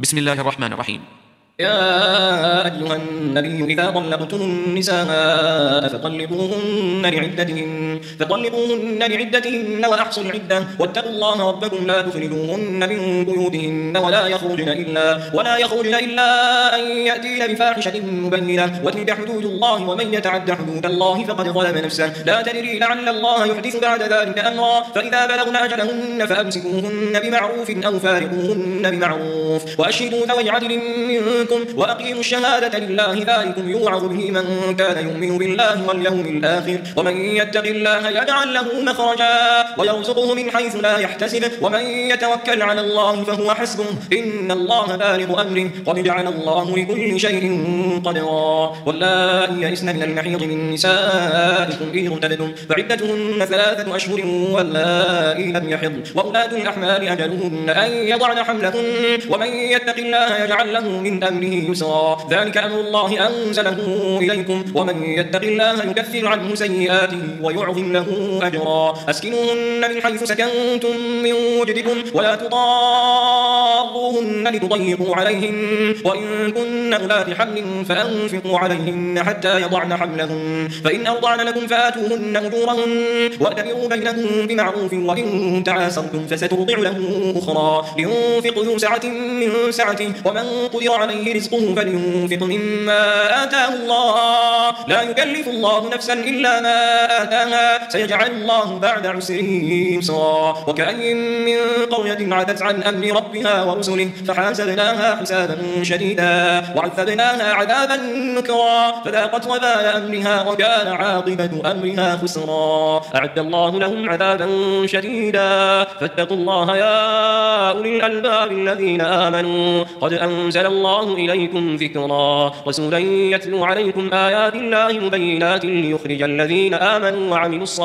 بسم الله الرحمن الرحيم. يا أيها النبي إذا طلقتم النساء فطلقوهن لعدتهن وأحصوا العدة واتقوا الله ربكم لا تخرجوهن من بيوتهن ولا يخرجن إلا أن يأتين بفاحشة مبينة وتلك حدود الله ومن يتعد حدود الله فقد ظلم نفسه لا تدري لعل الله يحدث بعد ذلك أمرا فإذا بلغن أجلهن فأمسكوهن بمعروف أو فارقوهن بمعروف وأشهدوا ذوي عدل منكم وأقيموا الشهادة لله ذلكم يوعظ به من كان يؤمن بالله واليوم الآخر ومن يتق الله يجعل له مخرجا ويرزقه من حيث لا يحتسب ومن يتوكل على الله فهو حسبه إن الله بالغ أمره قد جعل الله لكل شيء قدرا واللائي يئسن من المحيض من نسائكم إن ارتبتم فعدتهن 3 أشهر واللائي لم يحضن وأولاة الأحمال أجلهن أن يضعن حملهن ومن يتق الله يجعل له من أمره يسرا ذلك أمر الله أنزله إليكم ومن يتق الله يكفر عنه سيئاته ويعظم له أجرا أسكنوهن من حيث سكنتم من وجدكم ولا تضاروهن لتضيقوا عليهن وإن كن أولات حمل فأنفقوا عليهن حتى يضعن حملهن فإن أرضعن لكم فآتوهن أجورهن وأتمروا بينكم بمعروف وإن تعاسرتم فسترضع له أخرى لينفق ذو سعة من سعته ومن قدر عليه رزقه فلينفق مما آتاه الله لا يكلف الله نفسا إلا ما آتاها سيجعل الله بعد عسر يسرا وكأين من قرية عتت عن أمر ربها ورسله فحاسبناها حسابا شديدا وعذبناها عذابا نكرا فذاقت وبال أمرها وكان عاقبة أمرها خسرا أعد الله لهم عذابا شديدا فاتقوا الله يا أولي الألباب الذين آمنوا قد أنزل الله إليكم ذكرا رسولا يتلو عليكم آيات الله مبينات ليخرج الذين آمنوا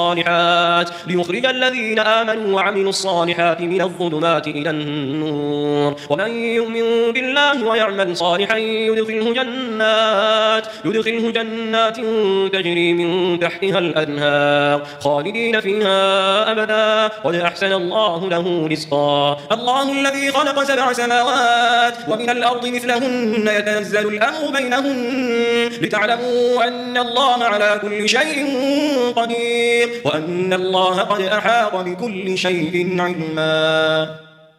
وعملوا الصالحات من الظلمات إلى النور ومن يؤمن بالله ويعمل صالحا يدخله جنات تجري من تحتها الأنهار خالدين فيها أبدا قد أحسن الله له رزقا الله الذي خلق 7 سماوات ومن الأرض مثلهن يتنزل الأمر بينهن لتعلموا أن الله على كل شيء قدير وأن الله قد أحاط بكل شيء علما.